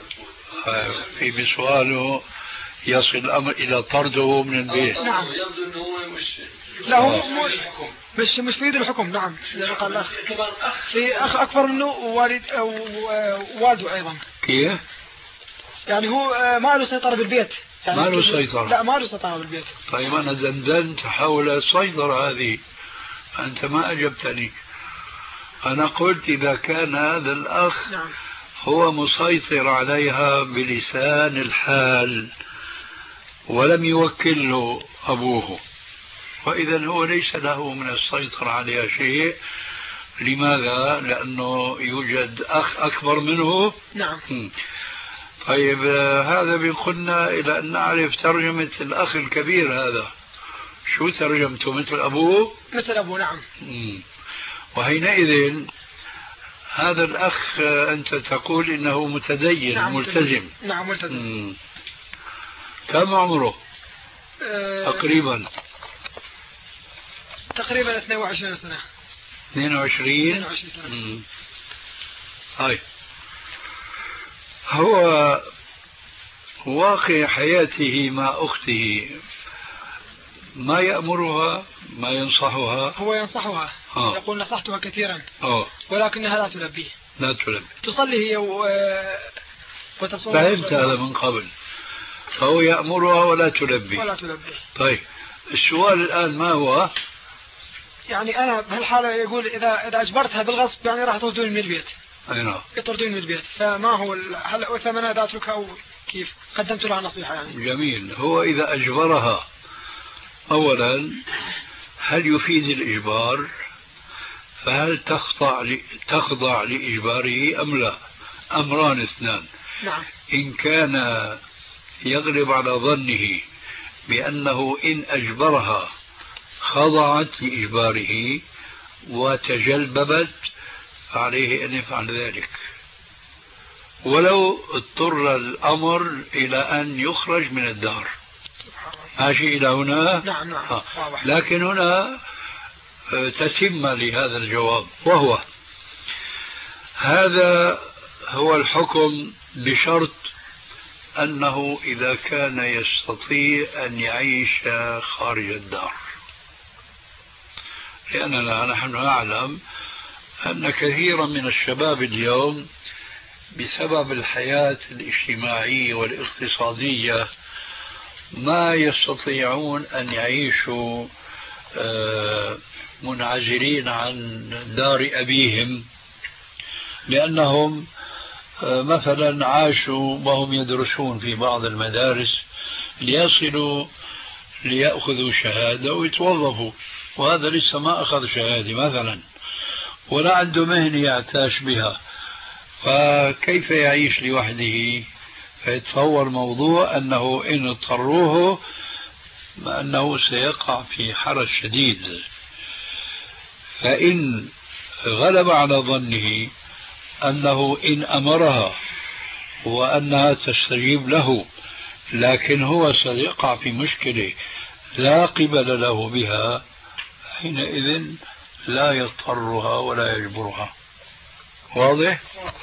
في بسؤاله يصل الأمر إلى طرده من البيت. نعم. يبدو أنه هو لا هو مش في يد الحكم. نعم. قال الأخ في أخ أكبر منه ووالد أو والده أيضا. كيف؟ يعني هو ما له سيطرة بالبيت. يعني ما له سيطرة. لا ما له سيطرة بالبيت. طيب أنا دندنت حول السيطرة هذه، أنت ما أجبتني. أنا قلت إذا كان هذا الأخ نعم. هو مسيطر عليها بلسان الحال ولم يوكله أبوه، وإذا هو ليس له من السيطرة عليها شيء. لماذا؟ لأنه يوجد أخ أكبر منه. نعم. طيب هذا بيقودنا إلى أن نعرف ترجمة الأخ الكبير هذا، شو ترجمته؟ مثل أبوه؟ مثل أبوه. نعم. وحينئذ هذا الأخ أنت تقول إنه متدين. نعم. ملتزم. نعم ملتزم. كم عمره؟ تقريبا 22 سنة. 22 سنة. هاي هو واقع حياته مع أخته، ما يأمرها ما ينصحها. هو ينصحها. يقول نصحتها كثيرا ولكنها لا تلبيه. لا تلبي. تصلي هي وتصوم. فهمت هذا من قبل. فهو يأمرها ولا تلبي. طيب السؤال الآن ما هو؟ يعني أنا بهالحالة يقول إذا أجبرتها بالغصب يعني راح تطردوني من البيت. أي نعم. يطردوني من البيت، فما هو هل أثمنها إذا أتركها أو كيف؟ قدمت لها نصيحة يعني. جميل. هو إذا أجبرها أولا هل يفيد الإجبار؟ فهل تخضع لإجباره أم لا؟ أمران اثنان. نعم. إن كان يغلب على ظنه بأنه إن أجبرها خضعت لإجباره وتجلببت فعليه أن يفعل ذلك، ولو اضطر الأمر إلى أن يخرج من الدار. ماشي إلى هنا؟ نعم. لكن هنا تتم لهذا الجواب، وهو هذا هو الحكم بشرط أنه إذا كان يستطيع أن يعيش خارج الدار. لأننا نحن نعلم أن كثيرا من الشباب اليوم بسبب الحياة الاجتماعية والاقتصادية ما يستطيعون أن يعيشوا منعزلين عن دار أبيهم، لأنهم مثلا عاشوا وهم يدرسون في بعض المدارس ليصلوا ليأخذوا شهادة ويتوظفوا، وهذا لسه ما أخذ شهادة مثلا ولا عنده مهنة يعتاش بها، فكيف يعيش لوحده؟ فيتصور موضوع أنه إن اضطروه أنه سيقع في حرج شديد. فإن غلب على ظنه أنه إن أمرها وأنها تستجيب له لكن هو سيقع في مشكلة لا قبل له بها، حينئذ لا يضطرها ولا يجبرها. واضح؟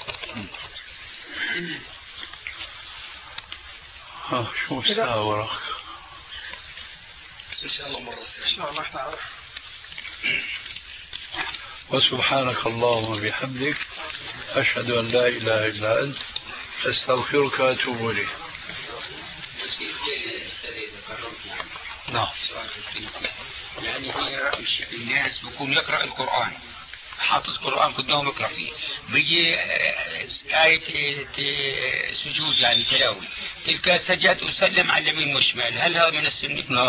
شو الساعة وراك؟ إن شاء الله مرة إن شاء الله تعالى. وسبحانك اللهم وبحمدك أشهد أن لا إله إلا أنت أستغفرك وأتوب إليك. نعم. يعني هي الناس بيكون يقرأ القرآن، حاطط القرآن قدامه يقرأ فيه، بيجي آية سجود يعني تلاوي، تلك سجد وسلم على اليمين والشمال، هل هذا من السنة؟ لا،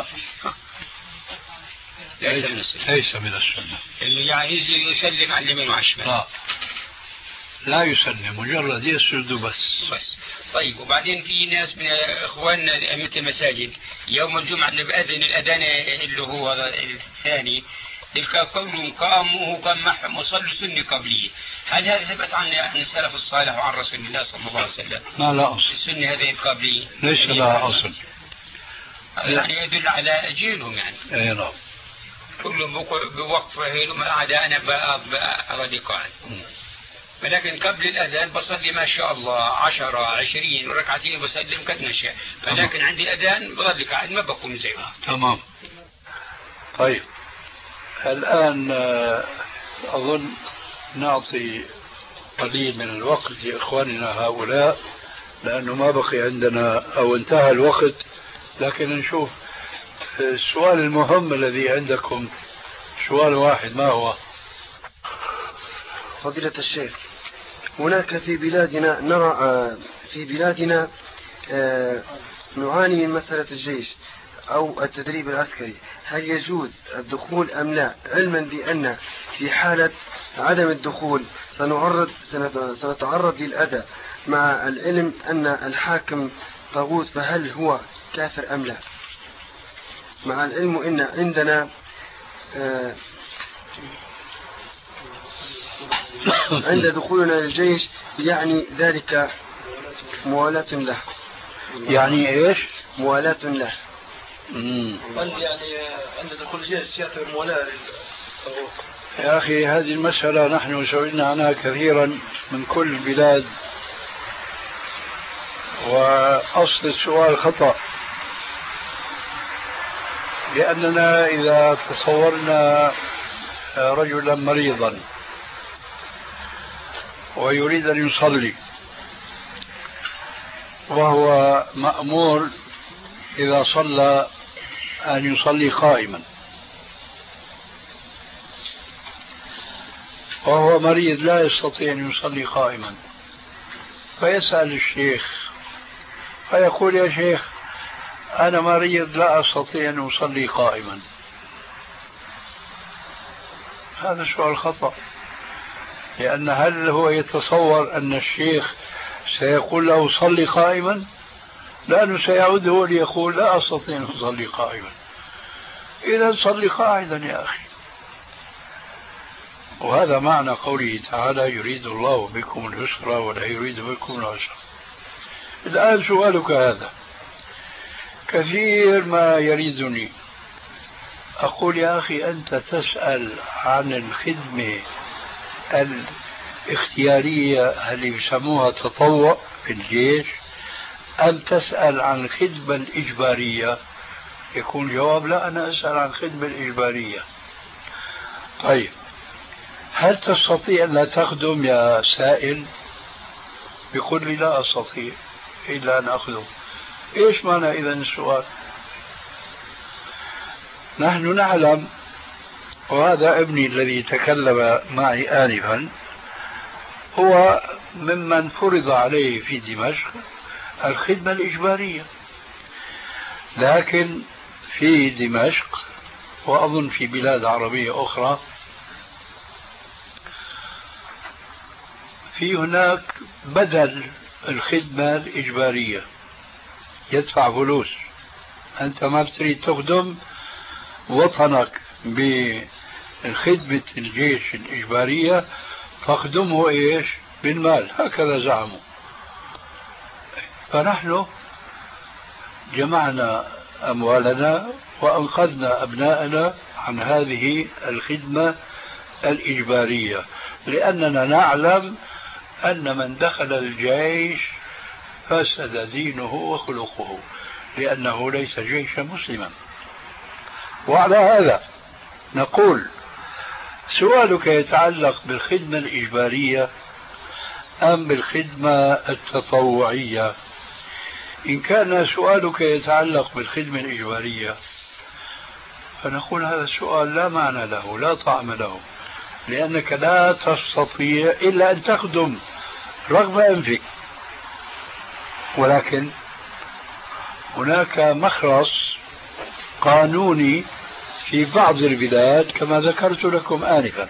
ليس من السنة. ليس من السنة. إنه يعني يجي يسلم على اليمين وعلى الشمال. لا، لا يسلم، مجرد يسجد بس. طيب، وبعدين في ناس من اخواننا ائمه المساجد يوم الجمعه اللي باذن الاذان اللي هو الثاني تلك قولهم قاموا وقام معهم وصلوا سنه قبليه، هل هذا ثبت عن السلف الصالح وعن رسول الله صلى الله عليه وسلم؟ لا أصل. السنه هذه القبليه ليس لها أصل. يعني يدل على جيلهم يعني. اي نعم. كلهم بوقفه ما عدا انا بقى قاعد. ولكن قبل الأذان بصلي ما شاء الله 10 20 ركعتين بسلم قد نشاء، ولكن عندي الأذان بظل قاعد ما بقوم زي ما. تمام. طيب، الآن أظن نعطي قليل من الوقت لإخواننا هؤلاء لأنه ما بقي عندنا أو انتهى الوقت، لكن نشوف السؤال المهم الذي عندكم. سؤال واحد، ما هو؟ فضيلة الشيخ، هناك في بلادنا نرى نعاني من مسألة الجيش أو التدريب العسكري، هل يجوز الدخول أم لا، علما بأن في حالة عدم الدخول سنتعرض للأذى، مع العلم أن الحاكم طاغوت، فهل هو كافر أم لا، مع العلم أن عندنا عند دخولنا للجيش يعني ذلك موالاة له. يعني ايش؟ موالاة له. يعني عند دخول الجيش يعتبر موالاة. يا أخي هذه المسألة نحن سئلنا عنها كثيرا من كل البلاد، وأصل السؤال خطأ، لأننا إذا تصورنا رجلا مريضا ويريد أن يصلي وهو مأمور إذا صلى أن يصلي قائما، وهو مريض لا يستطيع أن يصلي قائما، فيسأل الشيخ فيقول يا شيخ أنا مريض لا أستطيع أن أصلي قائما. هذا سؤال خطأ، لأن هل هو يتصور أن الشيخ سيقول له صلي قائما؟ لأنه سيعود هو ليقول لا أستطيع أن أصلي قائما. إذا صلي قاعدا يا أخي. وهذا معنى قوله تعالى يريد الله بكم اليسر ولا يريد بكم العسر. الآن سؤالك هذا كثير ما يريدني، أقول يا أخي أنت تسأل عن الخدمة الاختيارية اللي يسموها تطوع في الجيش، أم تسأل عن الخدمة الإجبارية؟ يكون جواب لا، أنا أسأل عن الخدمة الإجبارية. طيب هل تستطيع أن لا تخدم يا سائل؟ يقول لي لا أستطيع إلا أن أخدم. إيش معنى إذن السؤال؟ نحن نعلم، وهذا ابني الذي تكلم معي آنفا هو ممن فرض عليه في دمشق الخدمة الإجبارية، لكن في دمشق وأظن في بلاد عربية أخرى في هناك بدل الخدمة الإجبارية، يدفع فلوس. أنت ما بتريد تخدم وطنك بالخدمة الجيش الإجبارية، فاخدمه إيش؟ بالمال، هكذا زعموا. فنحن جمعنا أموالنا وأنقذنا أبناءنا عن هذه الخدمة الإجبارية، لأننا نعلم أن من دخل الجيش فسد دينه وخلقه، لأنه ليس جيشا مسلما. وعلى هذا نقول: سؤالك يتعلق بالخدمة الإجبارية أم بالخدمة التطوعية؟ إن كان سؤالك يتعلق بالخدمة الإجبارية فنقول هذا السؤال لا معنى له، لا طعم له، لأنك لا تستطيع إلا أن تخدم رغم أنفك. ولكن هناك مخرص قانوني في بعض البلاد كما ذكرت لكم آنفا،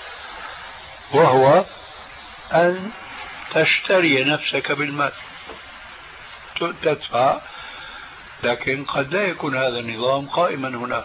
وهو أن تشتري نفسك بالمال، تدفع. لكن قد لا يكون هذا النظام قائما هنا.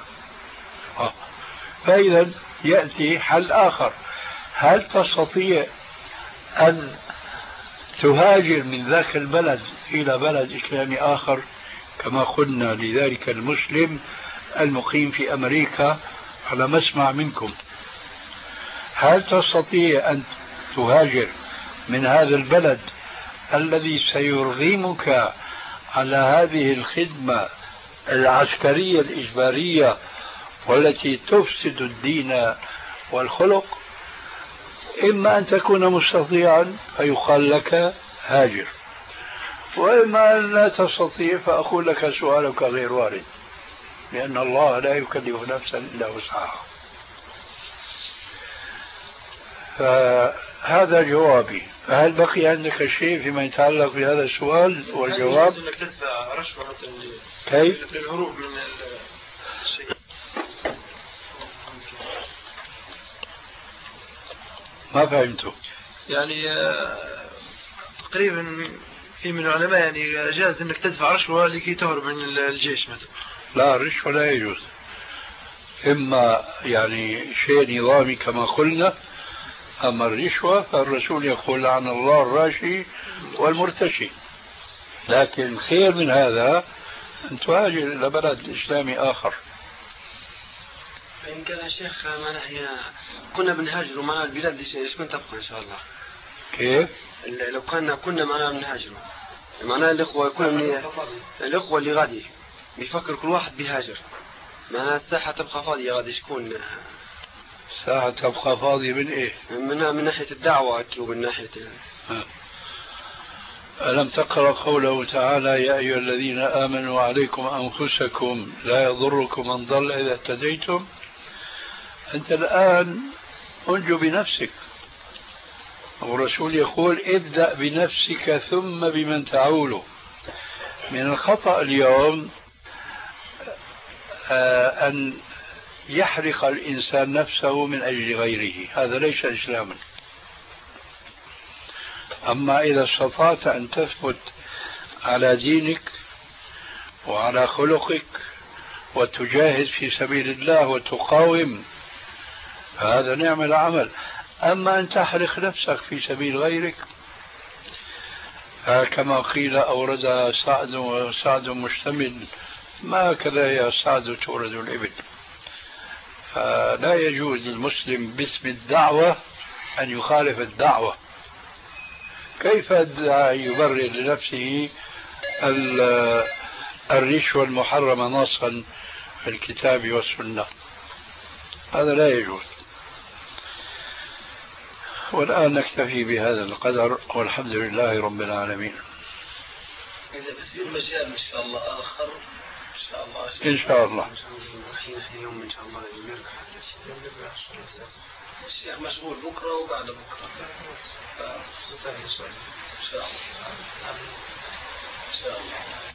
فإذا يأتي حل آخر: هل تستطيع أن تهاجر من ذاك البلد إلى بلد إسلامي آخر، كما قلنا لذلك المسلم المقيم في أمريكا على مسمع منكم؟ هل تستطيع أن تهاجر من هذا البلد الذي سيرغمك على هذه الخدمة العسكرية الإجبارية والتي تفسد الدين والخلق؟ إما أن تكون مستطيعا فيقال لك هاجر، وإما أن لا تستطيع فأقول لك سؤالك غير وارد، لأن الله لا يكلف نفسا إلا وسعها. فهذا جوابي. فهل بقي عندك شيء فيما يتعلق بهذا السؤال والجواب؟ هل انك تدفع رشوة كيف؟ للهروب من الشيء؟ ما فهمته. يعني تقريبا في من العلماء يعني جاز انك تدفع رشوة لكي تهرب من الجيش مثلا. لا، الرشوة لا يجوز. إما يعني شيء نظامي كما قلنا، أما الرشوة فالرسول يقول: عن الله الراشي والمرتشي. لكن خير من هذا أن تهاجر إلى بلد إسلامي آخر. فإن كان الشيخ معنا احنا كنا بنهاجروا معنا البلاد ايش كنت تبقى إن شاء الله؟ كيف؟ لو كنا معنا بنهاجروا، معناه الإخوة يكون الإخوة اللي غادي بيفكر كل واحد بيهاجر، معناها الساحة تبقى فاضية، غادي شكون ساعة تبقى فاضية من إيه؟ من ناحية الدعوة ومن ناحية ألم تقرأ قوله تعالى: يا أيها الذين آمنوا عليكم أنفسكم لا يضركم من ضل إذا اهتديتم. أنت الآن أنجو بنفسك، والرسول يقول: ابدأ بنفسك ثم بمن تعول. من الخطأ اليوم أن يحرق الإنسان نفسه من أجل غيره، هذا ليس إسلاما. أما إذا استطعت أن تثبت على دينك وعلى خلقك وتجاهد في سبيل الله وتقاوم، فهذا نعم العمل. أما أن تحرق نفسك في سبيل غيرك، كما قيل أورد سعد وسعد مشتمل، ما هكذا يا سعد تورد الإبل. فلا يجوز للمسلم باسم الدعوة أن يخالف الدعوة. كيف يبرر لنفسه الرشوة المحرمة نصا في الكتاب والسنة؟ هذا لا يجوز. والآن نكتفي بهذا القدر، والحمد لله رب العالمين. إذا بصير مجال إن شاء الله آخر إن شاء الله. إن شاء الله. يوم إن شاء الله نرجع. الشيخ مشغول بكرة وبعد بكرة. إن شاء الله. إن شاء الله.